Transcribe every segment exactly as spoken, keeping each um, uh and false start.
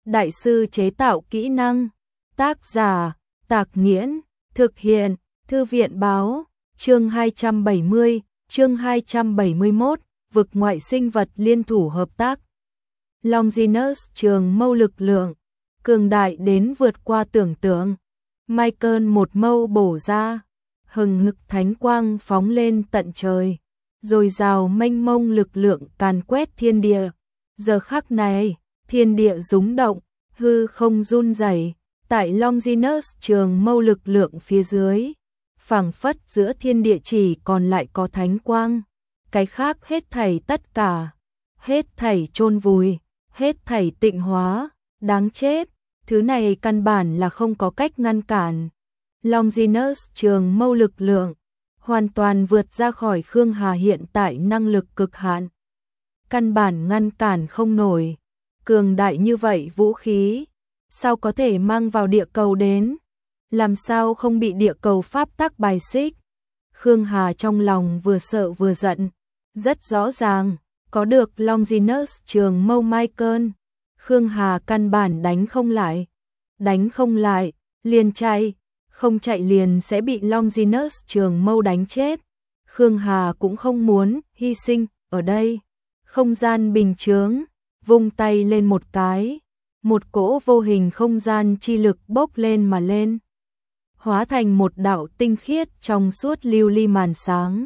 đại sư chế tạo kỹ năng. Tác giả, Tạc Nghiễn, thực hiện, Thư viện báo, chương hai trăm bảy mươi, chương hai trăm bảy mươi mốt, vực ngoại sinh vật liên thủ hợp tác. Longinus trường mâu lực lượng, cường đại đến vượt qua tưởng tượng. Michael một mâu bổ ra, hừng hực thánh quang phóng lên tận trời, rồi rào mênh mông lực lượng càn quét thiên địa. Giờ khắc này, thiên địa rúng động, hư không run rẩy, tại Longinus trường mâu lực lượng phía dưới, phảng phất giữa thiên địa chỉ còn lại có thánh quang, cái khác hết thảy tất cả, hết thảy chôn vùi, hết thảy tịnh hóa, đáng chết, thứ này căn bản là không có cách ngăn cản. Longinus trường mâu lực lượng hoàn toàn vượt ra khỏi Khương Hà hiện tại năng lực cực hạn, căn bản ngăn cản không nổi. Cường đại như vậy vũ khí, sao có thể mang vào địa cầu đến? Làm sao không bị địa cầu pháp tắc bài xích? Khương Hà trong lòng vừa sợ vừa giận, rất rõ ràng, có được Longinus trường mâu Michael, Khương Hà căn bản đánh không lại. Đánh không lại, liền chạy, không chạy liền sẽ bị Longinus trường mâu đánh chết. Khương Hà cũng không muốn hy sinh ở đây. Không gian bình chướng, vung tay lên một cái, một cỗ vô hình không gian chi lực bốc lên mà lên, hóa thành một đạo tinh khiết trong suốt lưu ly màn sáng,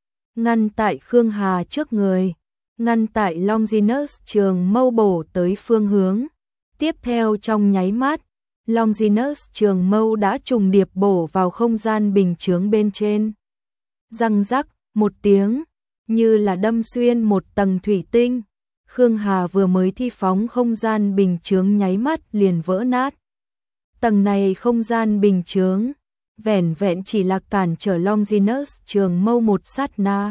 ngăn tại Khương Hà trước người, ngăn tại Longinus trường mâu bổ tới phương hướng. Tiếp theo trong nháy mắt, Longinus trường mâu đã trùng điệp bổ vào không gian bình chướng bên trên. Răng rắc một tiếng, như là đâm xuyên một tầng thủy tinh. Khương Hà vừa mới thi phóng không gian bình chướng nháy mắt liền vỡ nát. Tầng này không gian bình chướng, vẻn vẹn chỉ là cản trở Longinus trường mâu một sát na.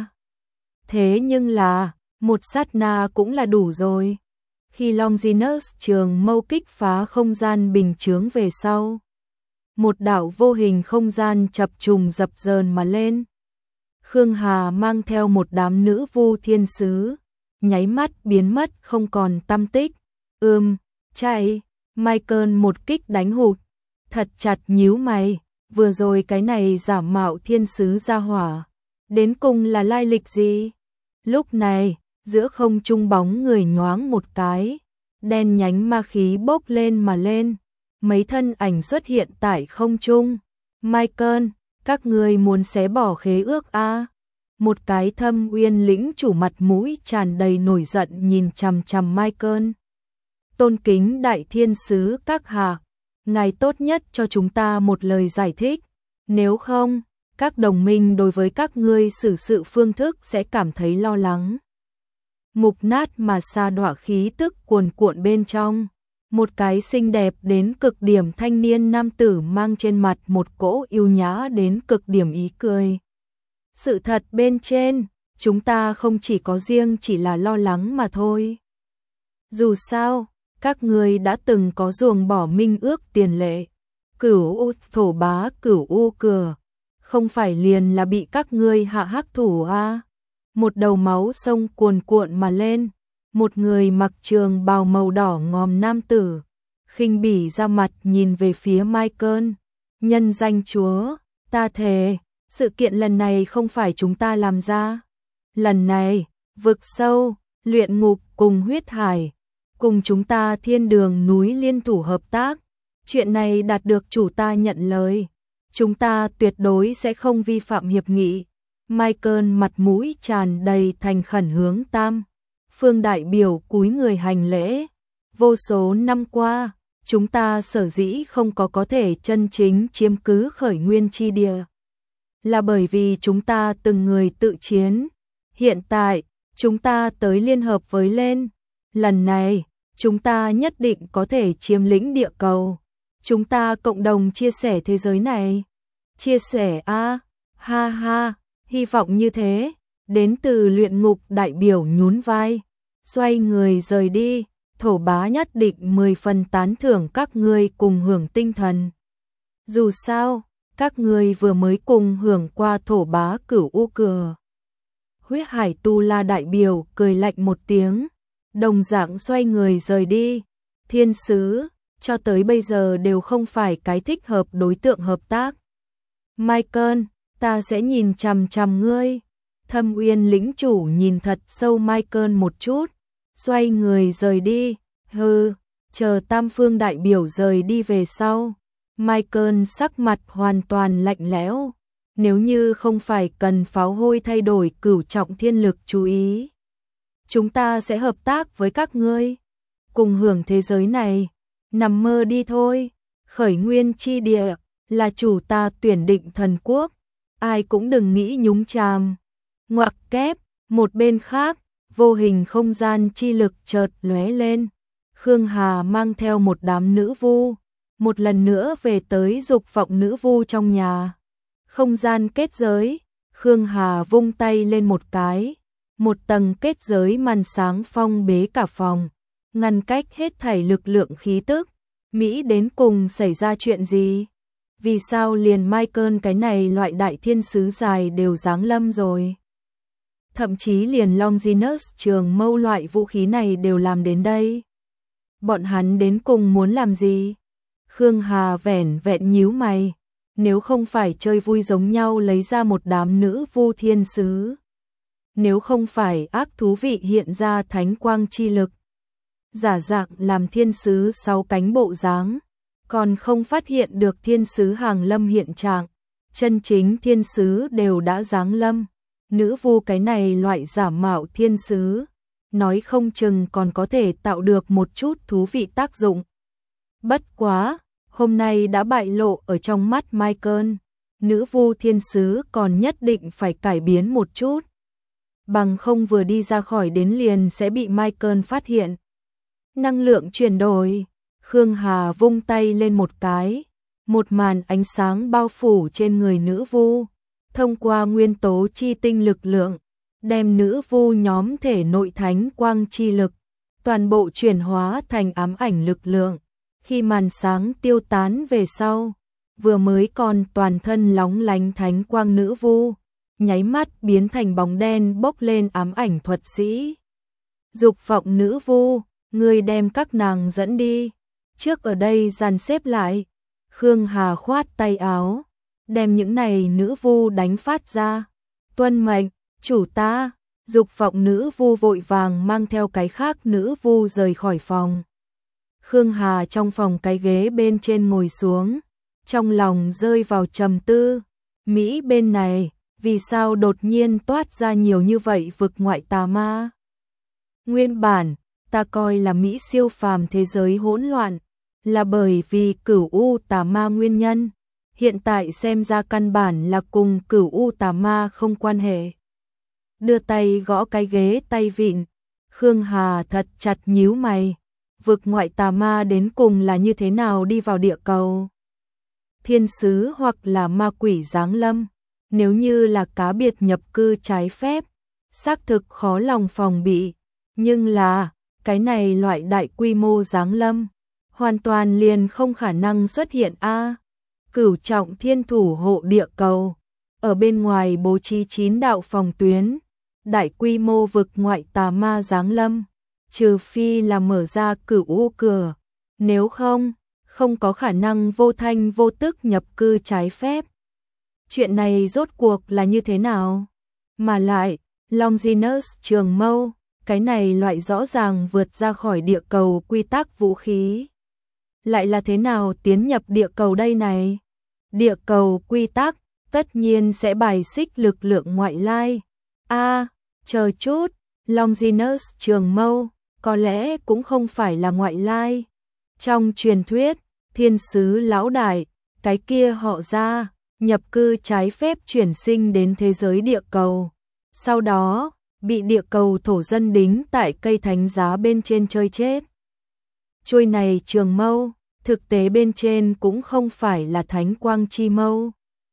Thế nhưng là, một sát na cũng là đủ rồi. Khi Longinus trường mâu kích phá không gian bình chướng về sau, một đạo vô hình không gian chập trùng dập dờn mà lên. Khương Hà mang theo một đám nữ vu thiên sứ, nháy mắt biến mất không còn tăm tích. Ừm, chạy, Michael một kích đánh hụt, thật chặt nhíu mày, vừa rồi cái này giả mạo thiên sứ ra hỏa, đến cùng là lai lịch gì? Lúc này, giữa không trung bóng người nhoáng một cái, đen nhánh ma khí bốc lên mà lên, mấy thân ảnh xuất hiện tại không trung. Michael, các ngươi muốn xé bỏ khế ước a? À? Một cái thâm uyên lĩnh chủ mặt mũi tràn đầy nổi giận nhìn chằm chằm Michael. Tôn kính đại thiên sứ các hạ, ngài tốt nhất cho chúng ta một lời giải thích, nếu không, các đồng minh đối với các ngươi xử sự phương thức sẽ cảm thấy lo lắng. Mục nát mà sa đọa khí tức cuồn cuộn bên trong, một cái xinh đẹp đến cực điểm thanh niên nam tử mang trên mặt một cỗ yêu nhã đến cực điểm ý cười. Sự thật bên trên, chúng ta không chỉ có riêng chỉ là lo lắng mà thôi. Dù sao, các ngươi đã từng có ruồng bỏ minh ước tiền lệ, cửu u thổ bá cửu u cửa, không phải liền là bị các ngươi hạ hắc thủ a? Một đầu máu sông cuồn cuộn mà lên, một người mặc trường bào màu đỏ ngòm nam tử, khinh bỉ ra mặt nhìn về phía Michael. Nhân danh chúa, ta thề, sự kiện lần này không phải chúng ta làm ra. Lần này, vực sâu, luyện ngục cùng huyết hải, cùng chúng ta thiên đường núi liên thủ hợp tác. Chuyện này đạt được chủ ta nhận lời. Chúng ta tuyệt đối sẽ không vi phạm hiệp nghị. Michael mặt mũi tràn đầy thành khẩn hướng Tam Phương đại biểu cúi người hành lễ. Vô số năm qua, chúng ta sở dĩ không có có thể chân chính chiếm cứ khởi nguyên chi địa, là bởi vì chúng ta từng người tự chiến. Hiện tại, chúng ta tới liên hợp với lên. Lần này, chúng ta nhất định có thể chiếm lĩnh địa cầu. Chúng ta cộng đồng chia sẻ thế giới này. Chia sẻ a, à, ha ha, hy vọng như thế. Đến từ luyện ngục đại biểu nhún vai, xoay người rời đi. Thổ bá nhất định mười phần tán thưởng các ngươi cùng hưởng tinh thần. Dù sao, các ngươi vừa mới cùng hưởng qua thổ bá cửu u cửa. Huyết hải tu la đại biểu cười lạnh một tiếng, đồng dạng xoay người rời đi. thiên sứ, cho tới bây giờ đều không phải cái thích hợp đối tượng hợp tác. Michael, ta sẽ nhìn chằm chằm ngươi. Thâm Uyên lĩnh chủ nhìn thật sâu Michael một chút, xoay người rời đi. Hừ, chờ Tam Phương đại biểu rời đi về sau. Michael sắc mặt hoàn toàn lạnh lẽo. Nếu như không phải cần pháo hôi thay đổi cửu trọng thiên lực chú ý, chúng ta sẽ hợp tác với các ngươi, cùng hưởng thế giới này. Nằm mơ đi thôi. Khởi nguyên chi địa là chủ ta tuyển định thần quốc, ai cũng đừng nghĩ nhúng chàm. Ngoặc kép, một bên khác, vô hình không gian chi lực chợt lóe lên. Khương Hà mang theo một đám nữ vu, một lần nữa về tới dục vọng nữ vu trong nhà. Không gian kết giới, Khương Hà vung tay lên một cái, một tầng kết giới màn sáng phong bế cả phòng, ngăn cách hết thảy lực lượng khí tức. Mỹ đến cùng xảy ra chuyện gì? Vì sao liền Michael cái này loại đại thiên sứ dài đều giáng lâm rồi? Thậm chí liền Longinus trường mâu loại vũ khí này đều làm đến đây. Bọn hắn đến cùng muốn làm gì? Khương Hà vẻn vẹn nhíu mày, nếu không phải chơi vui giống nhau lấy ra một đám nữ vu thiên sứ, nếu không phải ác thú vị hiện ra thánh quang chi lực, giả dạng làm thiên sứ sáu cánh bộ dáng, còn không phát hiện được thiên sứ hàng lâm hiện trạng, chân chính thiên sứ đều đã giáng lâm. Nữ vu cái này loại giả mạo thiên sứ, nói không chừng còn có thể tạo được một chút thú vị tác dụng. Bất quá, hôm nay đã bại lộ ở trong mắt Michael, nữ vu thiên sứ còn nhất định phải cải biến một chút. Bằng không vừa đi ra khỏi đến liền sẽ bị Michael phát hiện. Năng lượng chuyển đổi, Khương Hà vung tay lên một cái, một màn ánh sáng bao phủ trên người nữ vu, thông qua nguyên tố chi tinh lực lượng, đem nữ vu nhóm thể nội thánh quang chi lực, toàn bộ chuyển hóa thành ám ảnh lực lượng. Khi màn sáng tiêu tán về sau, vừa mới còn toàn thân lóng lánh thánh quang nữ vu, nháy mắt biến thành bóng đen bốc lên ám ảnh thuật sĩ. Dục vọng nữ vu, ngươi đem các nàng dẫn đi, trước ở đây dàn xếp lại. Khương Hà khoát tay áo, đem những này nữ vu đánh phát ra. Tuân mệnh, chủ ta. Dục vọng nữ vu vội vàng mang theo cái khác nữ vu rời khỏi phòng. Khương Hà trong phòng cái ghế bên trên ngồi xuống, trong lòng rơi vào trầm tư. Mỹ bên này, vì sao đột nhiên toát ra nhiều như vậy vực ngoại tà ma? Nguyên bản, ta coi là Mỹ siêu phàm thế giới hỗn loạn, là bởi vì cửu u tà ma nguyên nhân. Hiện tại xem ra căn bản là cùng cửu u tà ma không quan hệ. Đưa tay gõ cái ghế tay vịn, Khương Hà thật chặt nhíu mày. Vực ngoại tà ma đến cùng là như thế nào đi vào địa cầu? Thiên sứ hoặc là ma quỷ giáng lâm, nếu như là cá biệt nhập cư trái phép, xác thực khó lòng phòng bị, nhưng là cái này loại đại quy mô giáng lâm, hoàn toàn liền không khả năng xuất hiện a. Cửu trọng thiên thủ hộ địa cầu, ở bên ngoài bố trí chín đạo phòng tuyến, đại quy mô vực ngoại tà ma giáng lâm, trừ phi là mở ra cửu u cửa, nếu không, không có khả năng vô thanh vô tức nhập cư trái phép. Chuyện này rốt cuộc là như thế nào? Mà lại, Longinus trường mâu, cái này loại rõ ràng vượt ra khỏi địa cầu quy tắc vũ khí. Lại là thế nào tiến nhập địa cầu đây này? Địa cầu quy tắc, tất nhiên sẽ bài xích lực lượng ngoại lai. A, à, chờ chút, Longinus trường mâu, có lẽ cũng không phải là ngoại lai. Trong truyền thuyết, thiên sứ lão đại, cái kia họ ra, nhập cư trái phép chuyển sinh đến thế giới địa cầu. Sau đó, bị địa cầu thổ dân đính tại cây thánh giá bên trên chơi chết. Chuôi này trường mâu, thực tế bên trên cũng không phải là thánh quang chi mâu,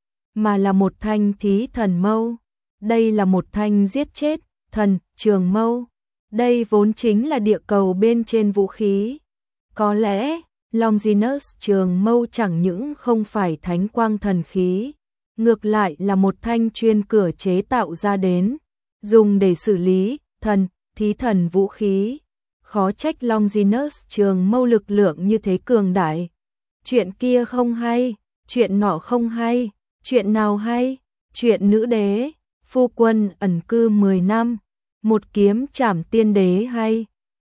mà là một thanh thí thần mâu. Đây là một thanh giết chết thần trường mâu. Đây vốn chính là địa cầu bên trên vũ khí. Có lẽ, Longinus trường mâu chẳng những không phải thánh quang thần khí, ngược lại là một thanh chuyên cửa chế tạo ra đến, dùng để xử lý thần, thí thần vũ khí. khó trách Longinus Trường Mâu lực lượng như thế cường đại. Chuyện kia không hay, chuyện nọ không hay, chuyện nào hay? Chuyện nữ đế, phu quân ẩn cư mười năm, một kiếm trảm tiên đế hay?